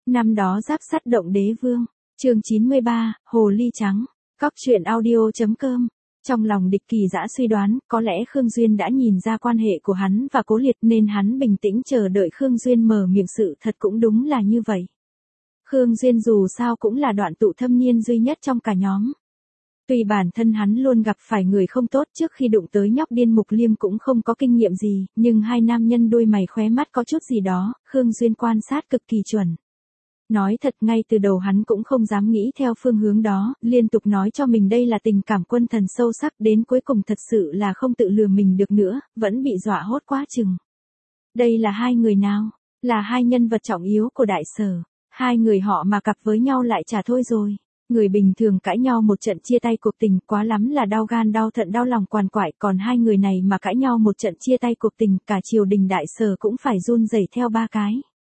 Năm đó giáp sắt động đế vương, chương 93, Hồ ly trắng, cóc truyện audio.com. Trong lòng Địch Kỳ Dã suy đoán, có lẽ Khương Duyên đã nhìn ra quan hệ của hắn và Cố Liệt nên hắn bình tĩnh chờ đợi Khương Duyên mở miệng, sự thật cũng đúng là như vậy. Khương Duyên dù sao cũng là đoạn tụ thâm niên duy nhất trong cả nhóm. Tuy bản thân hắn luôn gặp phải người không tốt, trước khi đụng tới nhóc điên Mục Liêm cũng không có kinh nghiệm gì, nhưng hai nam nhân đôi mày khóe mắt có chút gì đó, Khương Duyên quan sát cực kỳ chuẩn. Nói thật, ngay từ đầu hắn cũng không dám nghĩ theo phương hướng đó, liên tục nói cho mình đây là tình cảm quân thần sâu sắc, đến cuối cùng thật sự là không tự lừa mình được nữa, vẫn bị dọa hốt quá chừng. Đây là hai người nào? Là hai nhân vật trọng yếu của Đại Sở. Hai người họ mà cặp với nhau lại chả thôi rồi. Người bình thường cãi nhau một trận chia tay cuộc tình quá lắm là đau gan đau thận đau lòng quằn quại, còn hai người này mà cãi nhau một trận chia tay cuộc tình, cả triều đình Đại Sở cũng phải run rẩy theo ba cái.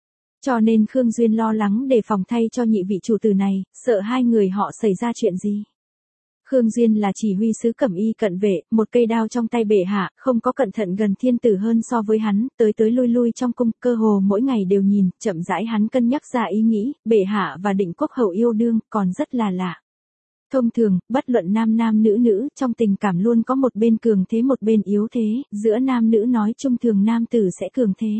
Cho nên Khương Duyên lo lắng đề phòng thay cho nhị vị chủ tử này, sợ hai người họ xảy ra chuyện gì. Khương Duyên là chỉ huy sứ cẩm y cận vệ, một cây đao trong tay bệ hạ, không có cẩn thận gần thiên tử hơn so với hắn, tới lui lui trong cung, cơ hồ mỗi ngày đều nhìn, chậm rãi hắn cân nhắc ra ý nghĩ, bệ hạ và Định Quốc hậu yêu đương, còn rất là lạ. Thông thường, bất luận nam nam nữ nữ, trong tình cảm luôn có một bên cường thế một bên yếu thế, giữa nam nữ nói chung thường nam tử sẽ cường thế.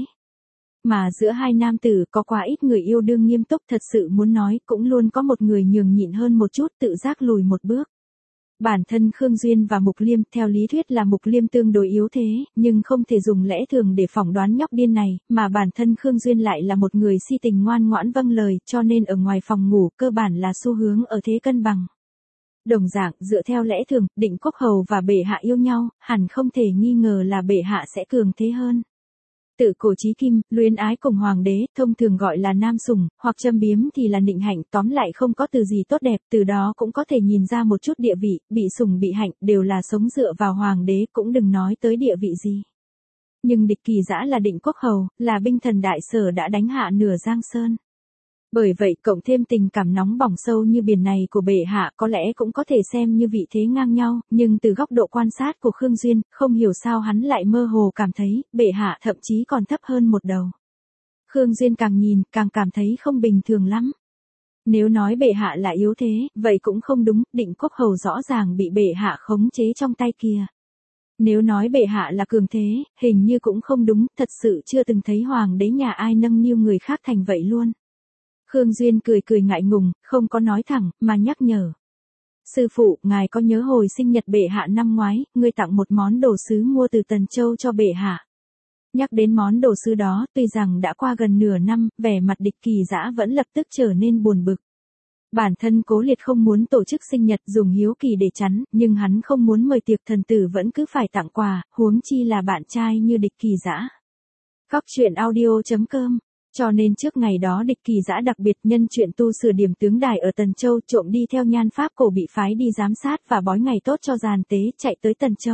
Mà giữa hai nam tử có quá ít người yêu đương nghiêm túc, thật sự muốn nói cũng luôn có một người nhường nhịn hơn một chút, tự giác lùi một bước. Bản thân Khương Duyên và Mục Liêm, theo lý thuyết là Mục Liêm tương đối yếu thế, nhưng không thể dùng lẽ thường để phỏng đoán nhóc điên này, mà bản thân Khương Duyên lại là một người si tình ngoan ngoãn vâng lời, cho nên ở ngoài phòng ngủ cơ bản là xu hướng ở thế cân bằng. Đồng dạng, dựa theo lẽ thường, Định Quốc hầu và bệ hạ yêu nhau, hẳn không thể nghi ngờ là bệ hạ sẽ cường thế hơn. Tự cổ chí kim, luyến ái cùng hoàng đế, thông thường gọi là nam sủng, hoặc châm biếm thì là nịnh hạnh, tóm lại không có từ gì tốt đẹp, từ đó cũng có thể nhìn ra một chút địa vị, bị sủng bị hạnh, đều là sống dựa vào hoàng đế, cũng đừng nói tới địa vị gì. Nhưng Địch Kỳ Dã là Định Quốc hầu, là binh thần Đại Sở đã đánh hạ nửa Giang Sơn. Bởi vậy, cộng thêm tình cảm nóng bỏng sâu như biển này của bệ hạ có lẽ cũng có thể xem như vị thế ngang nhau, nhưng từ góc độ quan sát của Khương Duyên, không hiểu sao hắn lại mơ hồ cảm thấy, bệ hạ thậm chí còn thấp hơn một đầu. Khương Duyên càng nhìn, càng cảm thấy không bình thường lắm. Nếu nói bệ hạ là yếu thế, vậy cũng không đúng, Định Quốc hầu rõ ràng bị bệ hạ khống chế trong tay kìa. Nếu nói bệ hạ là cường thế, hình như cũng không đúng, thật sự chưa từng thấy hoàng đế nhà ai nâng niu người khác thành vậy luôn. Khương Duyên cười ngại ngùng, không có nói thẳng, mà nhắc nhở. Sư phụ, ngài có nhớ hồi sinh nhật bệ hạ năm ngoái, ngươi tặng một món đồ sứ mua từ Tần Châu cho bệ hạ. Nhắc đến món đồ sứ đó, tuy rằng đã qua gần nửa năm, vẻ mặt Địch Kỳ Dã vẫn lập tức trở nên buồn bực. Bản thân Cố Liệt không muốn tổ chức sinh nhật dùng hiếu kỳ để chắn, nhưng hắn không muốn mời tiệc thần tử vẫn cứ phải tặng quà, huống chi là bạn trai như Địch Kỳ Dã. Cóc truyện audio.com. Cho nên trước ngày đó Địch Kỳ Dã đặc biệt nhân chuyện tu sửa điểm tướng đài ở Tần Châu, trộm đi theo nhan pháp cổ bị phái đi giám sát và bói ngày tốt cho giàn tế, chạy tới Tần Châu.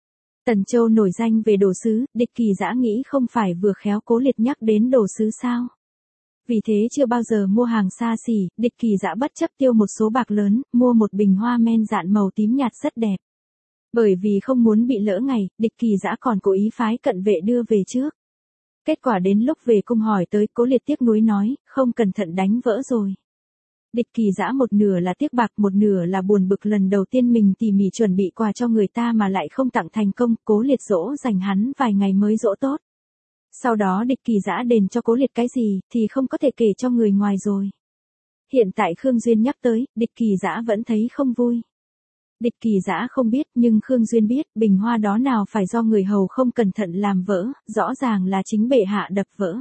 Tần Châu nổi danh về đồ sứ, Địch Kỳ Dã nghĩ không phải vừa khéo Cố Liệt nhắc đến đồ sứ sao. Vì thế chưa bao giờ mua hàng xa xỉ, Địch Kỳ Dã bất chấp tiêu một số bạc lớn, mua một bình hoa men dạn màu tím nhạt rất đẹp. Bởi vì không muốn bị lỡ ngày, Địch Kỳ Dã còn cố ý phái cận vệ đưa về trước. Kết quả đến lúc về cung hỏi tới, Cố Liệt tiếc nuối nói, không cẩn thận đánh vỡ rồi. Địch Kỳ Dã một nửa là tiếc bạc, một nửa là buồn bực lần đầu tiên mình tỉ mỉ chuẩn bị quà cho người ta mà lại không tặng thành công, Cố Liệt dỗ dành hắn vài ngày mới dỗ tốt. Sau đó Địch Kỳ Dã đền cho Cố Liệt cái gì, thì không có thể kể cho người ngoài rồi. Hiện tại Khương Duyên nhắc tới, Địch Kỳ Dã vẫn thấy không vui. Địch Kỳ Dã không biết, nhưng Khương Duyên biết, bình hoa đó nào phải do người hầu không cẩn thận làm vỡ, rõ ràng là chính bệ hạ đập vỡ.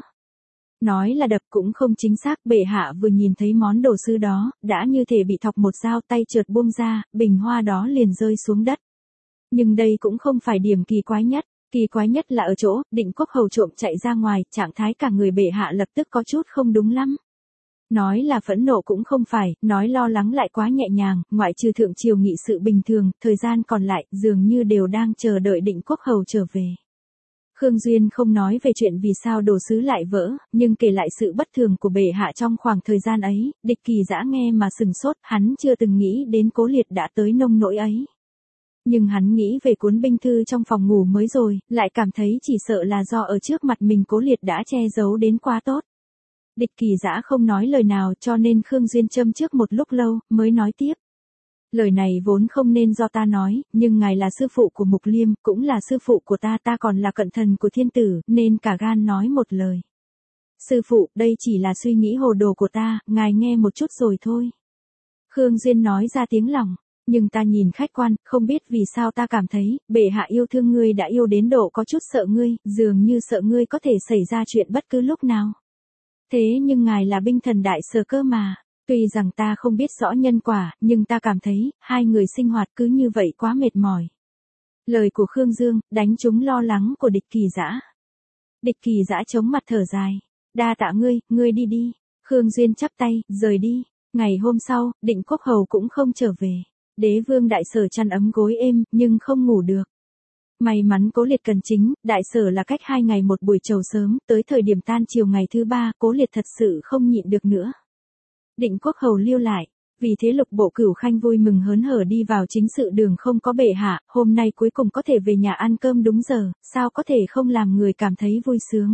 Nói là đập cũng không chính xác, bệ hạ vừa nhìn thấy món đồ sứ đó, đã như thể bị thọc một dao, tay trượt buông ra, bình hoa đó liền rơi xuống đất. Nhưng đây cũng không phải điểm kỳ quái nhất là ở chỗ, Định Quốc hầu trộm chạy ra ngoài, trạng thái cả người bệ hạ lập tức có chút không đúng lắm. Nói là phẫn nộ cũng không phải, nói lo lắng lại quá nhẹ nhàng, ngoại trừ thượng triều nghị sự bình thường, thời gian còn lại, dường như đều đang chờ đợi Định Quốc hầu trở về. Khương Duyên không nói về chuyện vì sao đồ sứ lại vỡ, nhưng kể lại sự bất thường của bệ hạ trong khoảng thời gian ấy, Địch Kỳ Dã nghe mà sừng sốt, hắn chưa từng nghĩ đến Cố Liệt đã tới nông nỗi ấy. Nhưng hắn nghĩ về cuốn binh thư trong phòng ngủ mới rồi, lại cảm thấy chỉ sợ là do ở trước mặt mình Cố Liệt đã che giấu đến quá tốt. Địch Kỳ Dã không nói lời nào cho nên Khương Duyên châm trước một lúc lâu, mới nói tiếp. Lời này vốn không nên do ta nói, nhưng ngài là sư phụ của Mục Liêm, cũng là sư phụ của ta còn là cận thần của thiên tử, nên cả gan nói một lời. Sư phụ, đây chỉ là suy nghĩ hồ đồ của ta, ngài nghe một chút rồi thôi. Khương Duyên nói ra tiếng lòng, nhưng ta nhìn khách quan, không biết vì sao ta cảm thấy, bệ hạ yêu thương ngươi đã yêu đến độ có chút sợ ngươi, dường như sợ ngươi có thể xảy ra chuyện bất cứ lúc nào. Thế nhưng ngài là binh thần đại sở cơ mà. Tuy rằng ta không biết rõ nhân quả, nhưng ta cảm thấy, hai người sinh hoạt cứ như vậy quá mệt mỏi. Lời của Khương Dương, đánh trúng lo lắng của Địch Kỳ Dã. Địch Kỳ Dã chống mặt thở dài. Đa tạ ngươi đi đi. Khương Duyên chắp tay, rời đi. Ngày hôm sau, Định Quốc Hầu cũng không trở về. Đế vương đại sở chăn ấm gối êm, nhưng không ngủ được. May mắn Cố Liệt cần chính, đại sở là cách 2 ngày một buổi trầu sớm, tới thời điểm tan chiều ngày thứ 3, Cố Liệt thật sự không nhịn được nữa. Định Quốc Hầu lưu lại, vì thế Lục Bộ Cửu Khanh vui mừng hớn hở đi vào chính sự đường không có bệ hạ, hôm nay cuối cùng có thể về nhà ăn cơm đúng giờ, sao có thể không làm người cảm thấy vui sướng.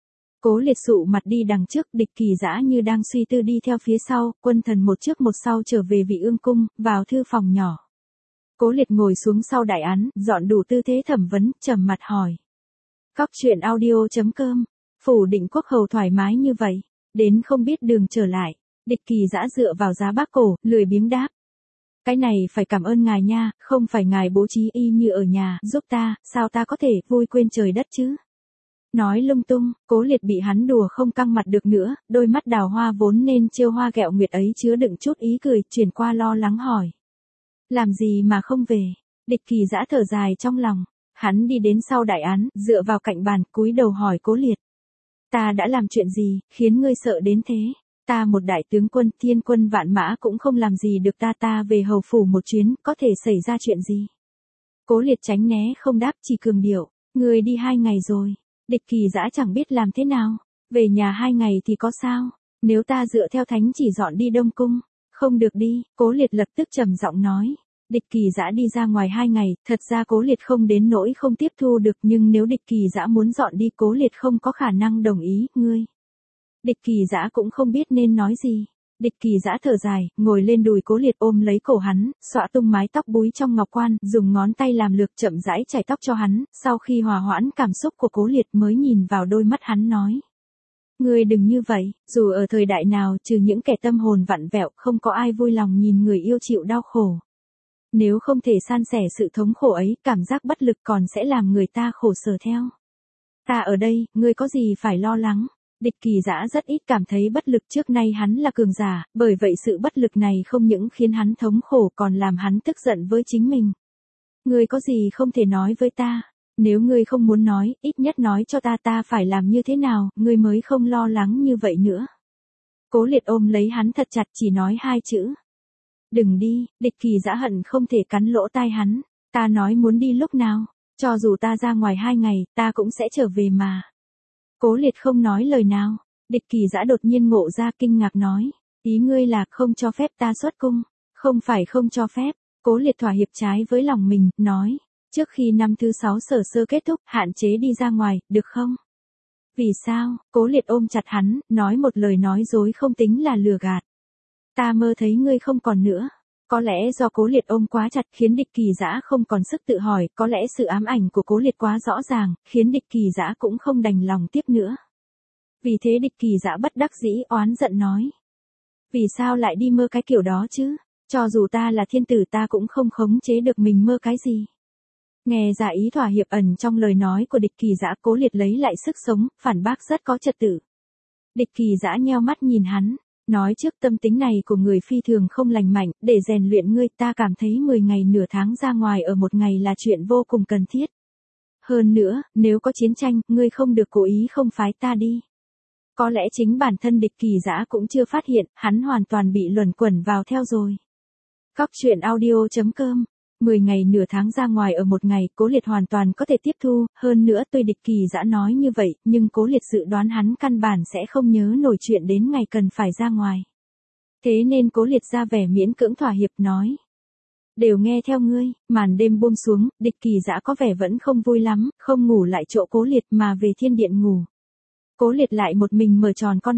Cố Liệt sụ mặt đi đằng trước, Địch Kỳ Dã như đang suy tư đi theo phía sau, quân thần một trước một sau trở về Vị Ương cung, vào thư phòng nhỏ. Cố Liệt ngồi xuống sau đại án, dọn đủ tư thế thẩm vấn, trầm mặt hỏi. Cóc truyện audio.com, phủ Định Quốc Hầu thoải mái như vậy, đến không biết đường trở lại. Địch Kỳ Dã dựa vào giá bác cổ, lười biếng đáp. Cái này phải cảm ơn ngài nha, không phải ngài bố trí y như ở nhà, giúp ta, sao ta có thể vui quên trời đất chứ. Nói lung tung, Cố Liệt bị hắn đùa không căng mặt được nữa, đôi mắt đào hoa vốn nên trêu hoa ghẹo nguyệt ấy chứa đựng chút ý cười, chuyển qua lo lắng hỏi. Làm gì mà không về? Địch Kỳ Dã thở dài trong lòng, hắn đi đến sau đại án, dựa vào cạnh bàn, cúi đầu hỏi Cố Liệt. Ta đã làm chuyện gì, khiến ngươi sợ đến thế? Ta một đại tướng quân, thiên quân vạn mã cũng không làm gì được ta về hầu phủ một chuyến, có thể xảy ra chuyện gì? Cố Liệt tránh né không đáp, chỉ cường điệu, ngươi đi 2 ngày rồi. Địch Kỳ Dã chẳng biết làm thế nào, về nhà 2 ngày thì có sao, nếu ta dựa theo thánh chỉ dọn đi Đông Cung, không được đi, Cố Liệt lập tức trầm giọng nói. Địch Kỳ Dã đi ra ngoài 2 ngày, thật ra Cố Liệt không đến nỗi không tiếp thu được, nhưng nếu Địch Kỳ Dã muốn dọn đi Cố Liệt không có khả năng đồng ý, ngươi. Địch Kỳ Dã cũng không biết nên nói gì. Địch Kỳ Dã thở dài, ngồi lên đùi Cố Liệt ôm lấy cổ hắn, xõa tung mái tóc búi trong ngọc quan, dùng ngón tay làm lược chậm rãi chải tóc cho hắn, sau khi hòa hoãn cảm xúc của Cố Liệt mới nhìn vào đôi mắt hắn nói. Ngươi đừng như vậy, dù ở thời đại nào trừ những kẻ tâm hồn vặn vẹo, không có ai vui lòng nhìn người yêu chịu đau khổ. Nếu không thể san sẻ sự thống khổ ấy, cảm giác bất lực còn sẽ làm người ta khổ sở theo. Ta ở đây, ngươi có gì phải lo lắng. Địch Kỳ Dã rất ít cảm thấy bất lực, trước nay hắn là cường giả, bởi vậy sự bất lực này không những khiến hắn thống khổ còn làm hắn tức giận với chính mình. Ngươi có gì không thể nói với ta? Nếu ngươi không muốn nói, ít nhất nói cho ta phải làm như thế nào, ngươi mới không lo lắng như vậy nữa. Cố Liệt ôm lấy hắn thật chặt, chỉ nói 2 chữ. Đừng đi. Địch Kỳ Dã hận không thể cắn lỗ tai hắn. Ta nói muốn đi lúc nào? Cho dù ta ra ngoài 2 ngày, ta cũng sẽ trở về mà. Cố Liệt không nói lời nào. Địch Kỳ Dã đột nhiên ngộ ra, kinh ngạc nói. Ý ngươi là không cho phép ta xuất cung? Không phải không cho phép. Cố Liệt thỏa hiệp trái với lòng mình, nói. Trước khi năm thứ 6 sở sơ kết thúc, hạn chế đi ra ngoài, được không? Vì sao? Cố Liệt ôm chặt hắn, nói một lời nói dối không tính là lừa gạt. Ta mơ thấy ngươi không còn nữa. Có lẽ do Cố Liệt ôm quá chặt khiến Địch Kỳ Dã không còn sức tự hỏi, có lẽ sự ám ảnh của Cố Liệt quá rõ ràng, khiến Địch Kỳ Dã cũng không đành lòng tiếp nữa. Vì thế Địch Kỳ Dã bất đắc dĩ oán giận nói. Vì sao lại đi mơ cái kiểu đó chứ? Cho dù ta là thiên tử ta cũng không khống chế được mình mơ cái gì. Nghe ra ý thỏa hiệp ẩn trong lời nói của Địch Kỳ Dã, Cố Liệt lấy lại sức sống, phản bác rất có trật tự. Địch Kỳ Dã nheo mắt nhìn hắn. Nói trước tâm tính này của người phi thường không lành mạnh, để rèn luyện ngươi ta cảm thấy 10 ngày nửa tháng ra ngoài ở một ngày là chuyện vô cùng cần thiết. Hơn nữa, nếu có chiến tranh, ngươi không được cố ý không phái ta đi. Có lẽ chính bản thân Địch Kỳ Dã cũng chưa phát hiện, hắn hoàn toàn bị luẩn quẩn vào theo rồi. Cóc truyện audio.com, 10 ngày nửa tháng ra ngoài ở một ngày, Cố Liệt hoàn toàn có thể tiếp thu, hơn nữa tuy Địch Kỳ Dã nói như vậy, nhưng Cố Liệt dự đoán hắn căn bản sẽ không nhớ nổi chuyện đến ngày cần phải ra ngoài. Thế nên Cố Liệt ra vẻ miễn cưỡng thỏa hiệp nói. Đều nghe theo ngươi. Màn đêm buông xuống, Địch Kỳ Dã có vẻ vẫn không vui lắm, không ngủ lại chỗ Cố Liệt mà về thiên điện ngủ. Cố Liệt lại một mình mở tròn con mắt,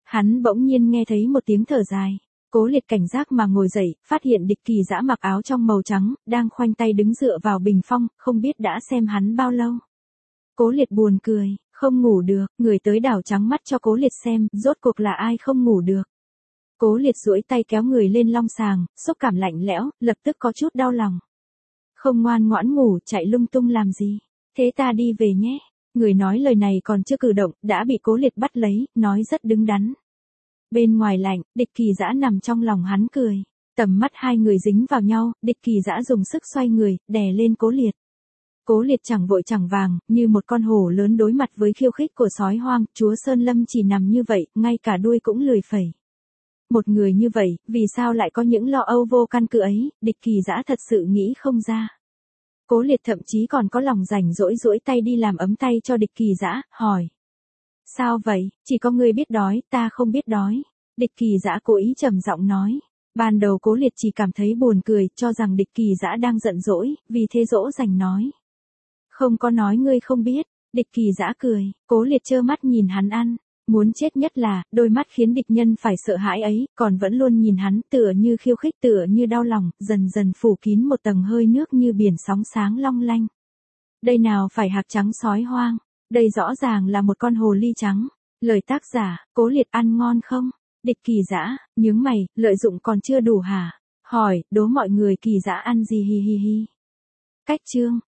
Hắn bỗng nhiên nghe thấy một tiếng thở dài. Cố Liệt cảnh giác mà ngồi dậy, phát hiện Địch Kỳ Dã mặc áo trong màu trắng, đang khoanh tay đứng dựa vào bình phong, không biết đã xem hắn bao lâu. Cố Liệt buồn cười, không ngủ được, người tới đảo trắng mắt cho Cố Liệt xem, rốt cuộc là ai không ngủ được. Cố Liệt duỗi tay kéo người lên long sàng, xúc cảm lạnh lẽo, lập tức có chút đau lòng. Không ngoan ngoãn ngủ, chạy lung tung làm gì? Thế ta đi về nhé. Người nói lời này còn chưa cử động, đã bị Cố Liệt bắt lấy, nói rất đứng đắn. Bên ngoài lạnh, Địch Kỳ Dã nằm trong lòng hắn cười. Tầm mắt hai người dính vào nhau, Địch Kỳ Dã dùng sức xoay người, đè lên Cố Liệt. Cố Liệt chẳng vội chẳng vàng, như một con hổ lớn đối mặt với khiêu khích của sói hoang, chúa Sơn Lâm chỉ nằm như vậy, ngay cả đuôi cũng lười phẩy. Một người như vậy, vì sao lại có những lo âu vô căn cứ ấy, Địch Kỳ Dã thật sự nghĩ không ra. Cố Liệt thậm chí còn có lòng rảnh rỗi duỗi tay đi làm ấm tay cho Địch Kỳ Dã, hỏi. Sao vậy, chỉ có ngươi biết đói, ta không biết đói. Địch Kỳ Dã cố ý trầm giọng nói. Ban đầu Cố Liệt chỉ cảm thấy buồn cười, cho rằng Địch Kỳ Dã đang giận dỗi, vì thế dỗ dành nói. Không có nói ngươi không biết. Địch Kỳ Dã cười, Cố Liệt trơ mắt nhìn hắn ăn. Muốn chết nhất là, đôi mắt khiến địch nhân phải sợ hãi ấy, còn vẫn luôn nhìn hắn, tựa như khiêu khích, tựa như đau lòng, dần dần phủ kín một tầng hơi nước như biển sóng sáng long lanh. Đây nào phải hạc trắng sói hoang, đây rõ ràng là một con hồ ly trắng. Lời tác giả, Cố Liệt ăn ngon không? Địch Kỳ Dã, nhướng mày, lợi dụng còn chưa đủ hả? Hỏi, đố mọi người Kỳ Dã ăn gì hi hi hi. Cách chương.